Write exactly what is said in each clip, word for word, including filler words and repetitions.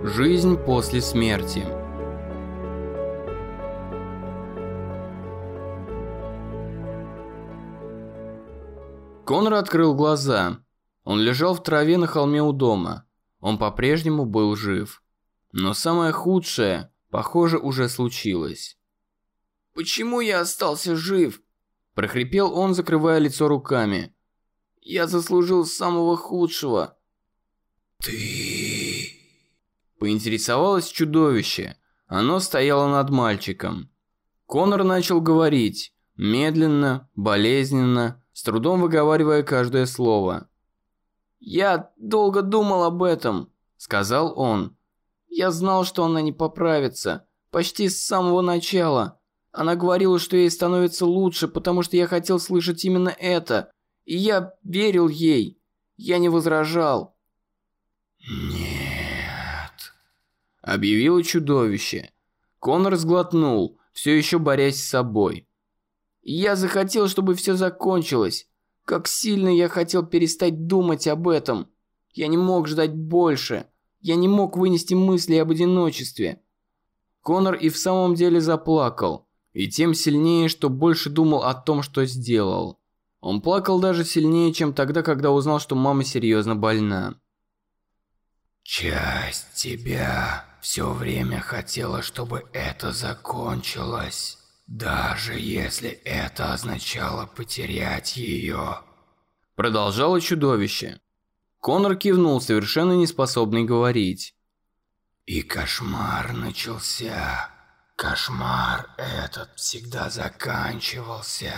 Жизнь после смерти. Конор открыл глаза. Он лежал в траве на холме у дома. Он по-прежнему был жив. Но самое худшее, похоже, уже случилось. «Почему я остался жив?» – прохрипел он, закрывая лицо руками. «Я заслужил самого худшего». «Ты...» Поинтересовалось чудовище. Оно стояло над мальчиком. Конор начал говорить, медленно, болезненно, с трудом выговаривая каждое слово. «Я долго думал об этом», – сказал он. «Я знал, что она не поправится. Почти с самого начала. Она говорила, что ей становится лучше, потому что я хотел слышать именно это. И я верил ей. Я не возражал». «Нет», – объявило чудовище. Конор сглотнул, все еще борясь с собой. «Я захотел, чтобы все закончилось. Как сильно я хотел перестать думать об этом. Я не мог ждать больше. Я не мог вынести мысли об одиночестве». Конор и в самом деле заплакал. И тем сильнее, что больше думал о том, что сделал. Он плакал даже сильнее, чем тогда, когда узнал, что мама серьезно больна. «Часть тебя все время хотела, чтобы это закончилось, даже если это означало потерять ее», – продолжало чудовище. Конор кивнул, совершенно неспособный говорить. «И кошмар начался. Кошмар этот всегда заканчивался».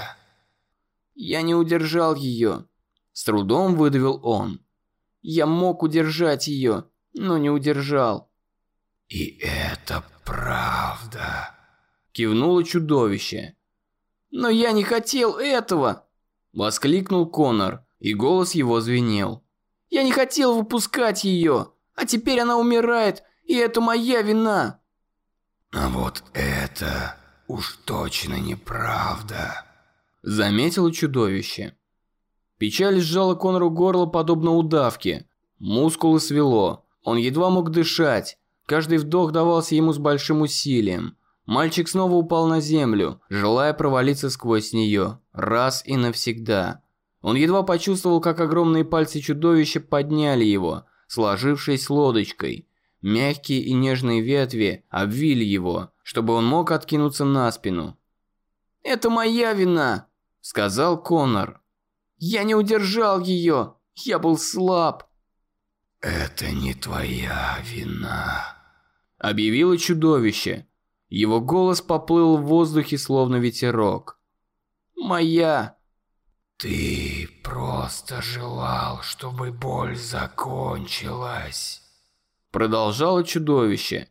«Я не удержал ее», – с трудом выдавил он. «Я мог удержать ее, но не удержал». «И это правда», – кивнуло чудовище. «Но я не хотел этого!» – воскликнул Конор, и голос его звенел. «Я не хотел выпускать ее, а теперь она умирает, и это моя вина!» «А вот это уж точно неправда», – заметило чудовище. Печаль сжала Конору горло подобно удавке. Мускулы свело. Он едва мог дышать. Каждый вдох давался ему с большим усилием. Мальчик снова упал на землю, желая провалиться сквозь нее. Раз и навсегда. Он едва почувствовал, как огромные пальцы чудовища подняли его, сложившись лодочкой. Мягкие и нежные ветви обвили его, чтобы он мог откинуться на спину. «Это моя вина», – сказал Конор. «Я не удержал ее. Я был слаб». «Это не твоя вина», – объявило чудовище. Его голос поплыл в воздухе, словно ветерок. «Моя». «Ты просто желал, чтобы боль закончилась», – продолжало чудовище.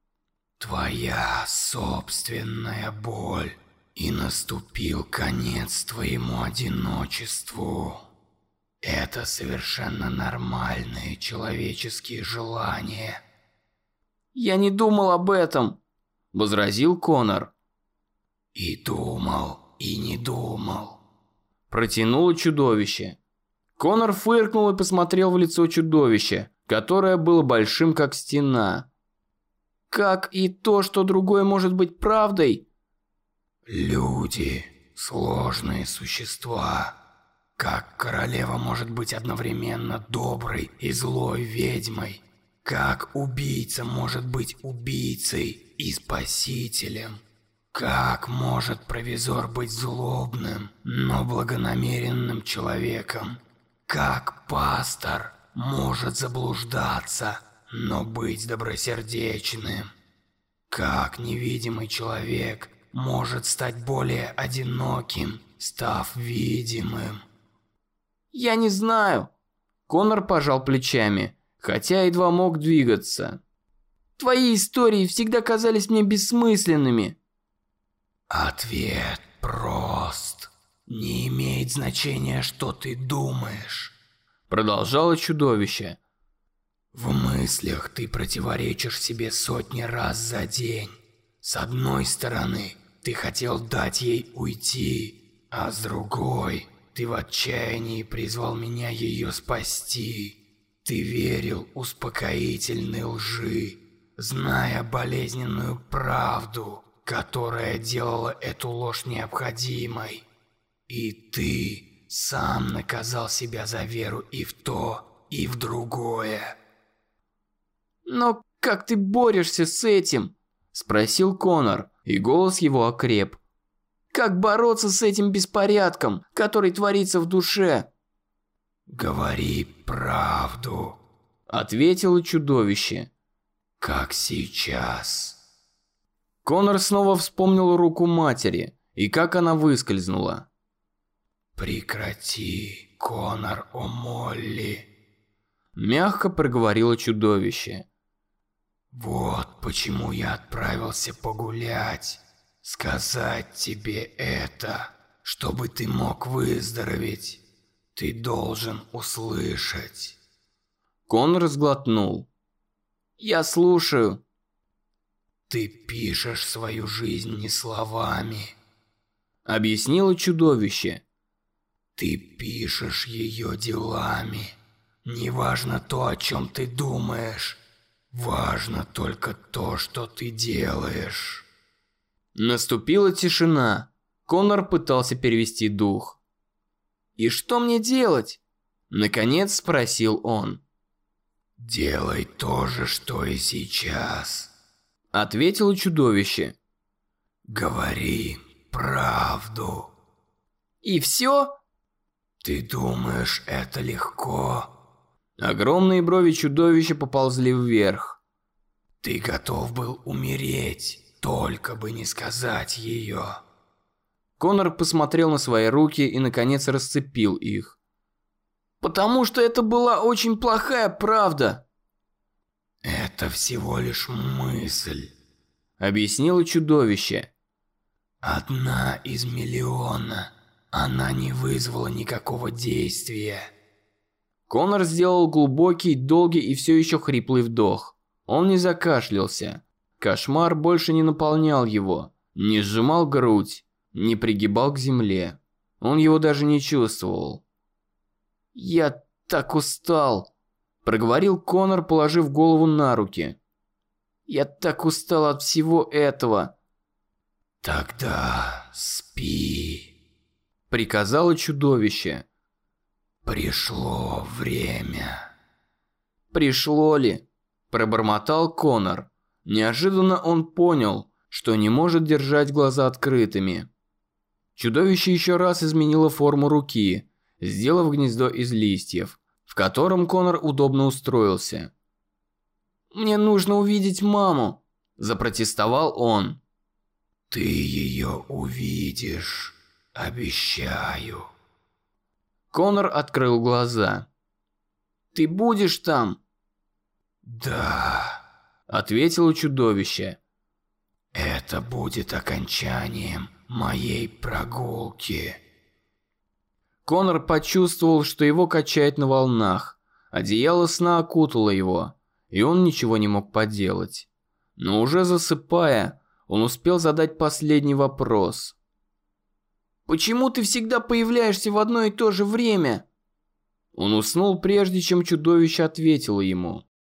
«Твоя собственная боль, и наступил конец твоему одиночеству. Это совершенно нормальные человеческие желания». «Я не думал об этом», – возразил Конор. «И думал, и не думал», – протянуло чудовище. Конор фыркнул и посмотрел в лицо чудовища, которое было большим, как стена. «Как и то, что другое может быть правдой?» «Люди – сложные существа. Как королева может быть одновременно доброй и злой ведьмой? Как убийца может быть убийцей и спасителем? Как может провизор быть злобным, но благонамеренным человеком? Как пастор может заблуждаться, но быть добросердечным? Как невидимый человек может стать более одиноким, став видимым?» «Я не знаю». Конор пожал плечами, хотя едва мог двигаться. «Твои истории всегда казались мне бессмысленными». «Ответ прост. Не имеет значения, что ты думаешь», – продолжало чудовище. «В мыслях ты противоречишь себе сотни раз за день. С одной стороны, ты хотел дать ей уйти, а с другой, ты в отчаянии призвал меня ее спасти. Ты верил успокоительной лжи, зная болезненную правду, которая делала эту ложь необходимой. И ты сам наказал себя за веру и в то, и в другое. «Но как ты борешься с этим?» – спросил Конор, и голос его окреп. «Как бороться с этим беспорядком, который творится в душе?» «Говори правду», – ответило чудовище. «Как сейчас». Конор снова вспомнил руку матери и как она выскользнула. «Прекрати, Конор О'Молли», – мягко проговорило чудовище. «Вот почему я отправился погулять. Сказать тебе это, чтобы ты мог выздороветь. Ты должен услышать». Конор сглотнул. «Я слушаю». «Ты пишешь свою жизнь не словами», — объяснило чудовище. «Ты пишешь ее делами. Неважно то, о чем ты думаешь. Важно только то, что ты делаешь». Наступила тишина. Конор пытался перевести дух. «И что мне делать?» – наконец спросил он. «Делай то же, что и сейчас», – ответило чудовище. «Говори правду». «И все?» «Ты думаешь, это легко?» Огромные брови чудовища поползли вверх. «Ты готов был умереть, только бы не сказать ее». Конор посмотрел на свои руки и наконец расцепил их. «Потому что это была очень плохая правда». «Это всего лишь мысль», — объяснило чудовище. «Одна из миллиона. Она не вызвала никакого действия». Конор сделал глубокий, долгий и все еще хриплый вдох. Он не закашлялся. Кошмар больше не наполнял его, не сжимал грудь, не пригибал к земле. Он его даже не чувствовал. «Я так устал», – проговорил Конор, положив голову на руки. «Я так устал от всего этого». «Тогда спи», – приказало чудовище. «Пришло время». «Пришло ли?» – пробормотал Конор. Неожиданно он понял, что не может держать глаза открытыми. Чудовище еще раз изменило форму руки, сделав гнездо из листьев, в котором Конор удобно устроился. «Мне нужно увидеть маму», – запротестовал он. «Ты ее увидишь, обещаю». Конор открыл глаза. «Ты будешь там?» «Да», – ответило чудовище. «Это будет окончанием моей прогулки». Конор почувствовал, что его качает на волнах. Одеяло сна окутало его, и он ничего не мог поделать. Но уже засыпая, он успел задать последний вопрос. «Почему ты всегда появляешься в одно и то же время?» Он уснул, прежде чем чудовище ответило ему.